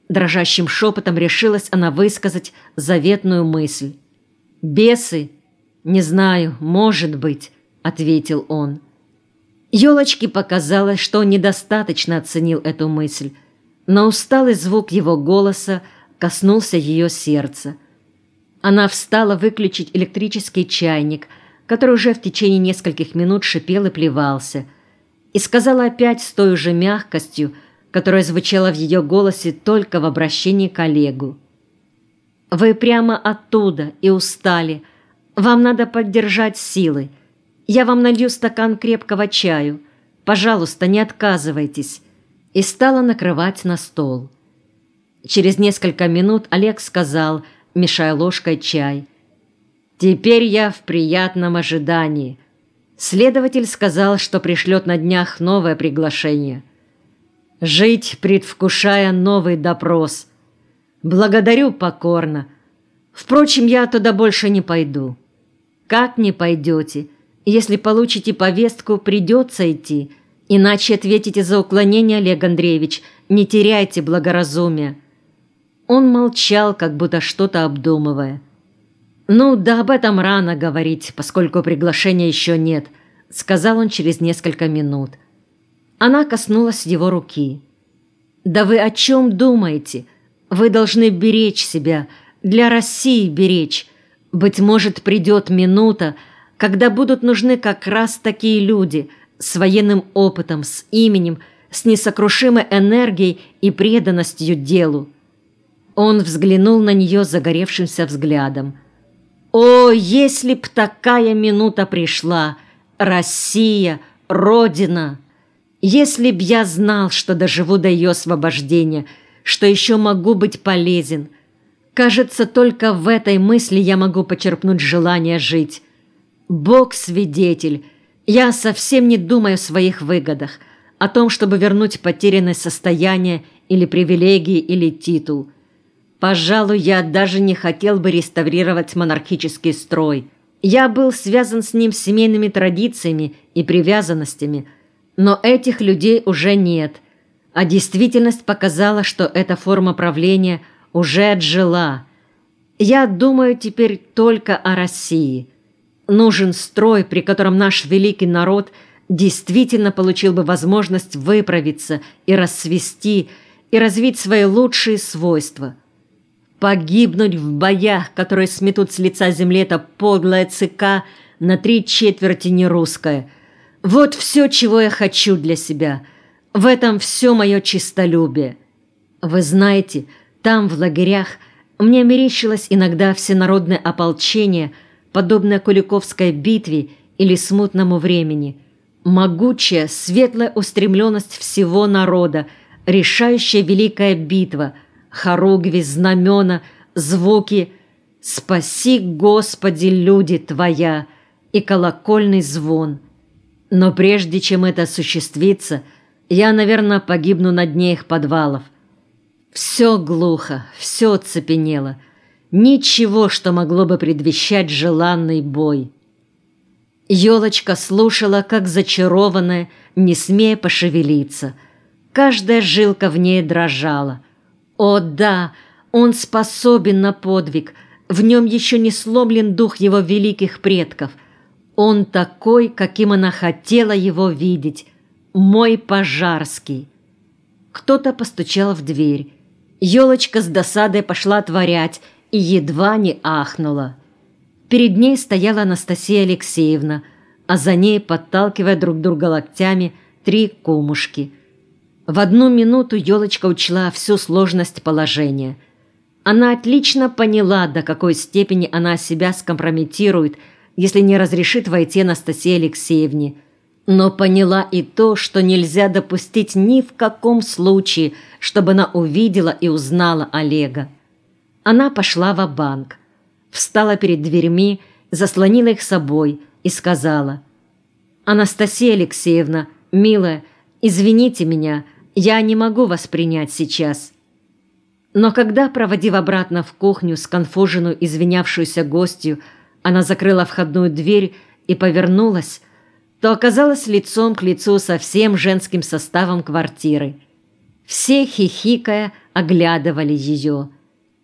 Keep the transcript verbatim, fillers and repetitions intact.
Дрожащим шепотом решилась она высказать заветную мысль. «Бесы? Не знаю, может быть», — ответил он. Ёлочке показалось, что он недостаточно оценил эту мысль, но усталый звук его голоса коснулся ее сердца. Она встала выключить электрический чайник, который уже в течение нескольких минут шипел и плевался, и сказала опять с той же мягкостью, которая звучала в ее голосе только в обращении к Олегу. «Вы прямо оттуда и устали. Вам надо поддержать силы. Я вам налью стакан крепкого чаю. Пожалуйста, не отказывайтесь». И стала накрывать на стол. Через несколько минут Олег сказал, мешая ложкой чай: «Теперь я в приятном ожидании». Следователь сказал, что пришлет на днях новое приглашение. Жить, предвкушая новый допрос. Благодарю покорно. Впрочем, я туда больше не пойду. Как не пойдете? Если получите повестку, придется идти. Иначе ответите за уклонение, Олег Андреевич. Не теряйте благоразумия. Он молчал, как будто что-то обдумывая. «Ну, да об этом рано говорить, поскольку приглашения еще нет», — сказал он через несколько минут. Она коснулась его руки. «Да вы о чем думаете? Вы должны беречь себя, для России беречь. Быть может, придет минута, когда будут нужны как раз такие люди, с военным опытом, с именем, с несокрушимой энергией и преданностью делу». Он взглянул на нее загоревшимся взглядом. «О, если б такая минута пришла! Россия, Родина! Если б я знал, что доживу до ее освобождения, что еще могу быть полезен! Кажется, только в этой мысли я могу почерпнуть желание жить. Бог свидетель, я совсем не думаю о своих выгодах, о том, чтобы вернуть потерянное состояние или привилегии или титул. Пожалуй, я даже не хотел бы реставрировать монархический строй. Я был связан с ним семейными традициями и привязанностями, но этих людей уже нет, а действительность показала, что эта форма правления уже отжила. Я думаю теперь только о России. Нужен строй, при котором наш великий народ действительно получил бы возможность выправиться и расцвести, и развить свои лучшие свойства. Погибнуть в боях, которые сметут с лица земли это подлое ЦК на три четверти нерусское. Вот все, чего я хочу для себя. В этом все мое честолюбие. Вы знаете, там, в лагерях, мне мерещилось иногда всенародное ополчение, подобное Куликовской битве или смутному времени. Могучая, светлая устремленность всего народа, решающая великая битва — хоругви, знамена, звуки «Спаси, Господи, люди Твоя» и колокольный звон. Но прежде чем это осуществится, я, наверное, погибну на дне их подвалов. Все глухо, все оцепенело. Ничего, что могло бы предвещать желанный бой. Ёлочка слушала, как зачарованная, не смея пошевелиться. Каждая жилка в ней дрожала. О да, он способен на подвиг, в нем еще не сломлен дух его великих предков. Он такой, каким она хотела его видеть, мой Пожарский. Кто-то постучал в дверь. Ёлочка с досадой пошла отворять и едва не ахнула. Перед ней стояла Анастасия Алексеевна, а за ней, подталкивая друг друга локтями, три кумушки. В одну минуту Ёлочка учла всю сложность положения. Она отлично поняла, до какой степени она себя скомпрометирует, если не разрешит войти Анастасии Алексеевне. Но поняла и то, что нельзя допустить ни в каком случае, чтобы она увидела и узнала Олега. Она пошла ва-банк, встала перед дверьми, заслонила их собой и сказала: «Анастасия Алексеевна, милая, извините меня, я не могу вас принять сейчас». Но когда, проводив обратно в кухню сконфуженную, извинявшуюся гостью, она закрыла входную дверь и повернулась, то оказалась лицом к лицу со всем женским составом квартиры. Все, хихикая, оглядывали ее.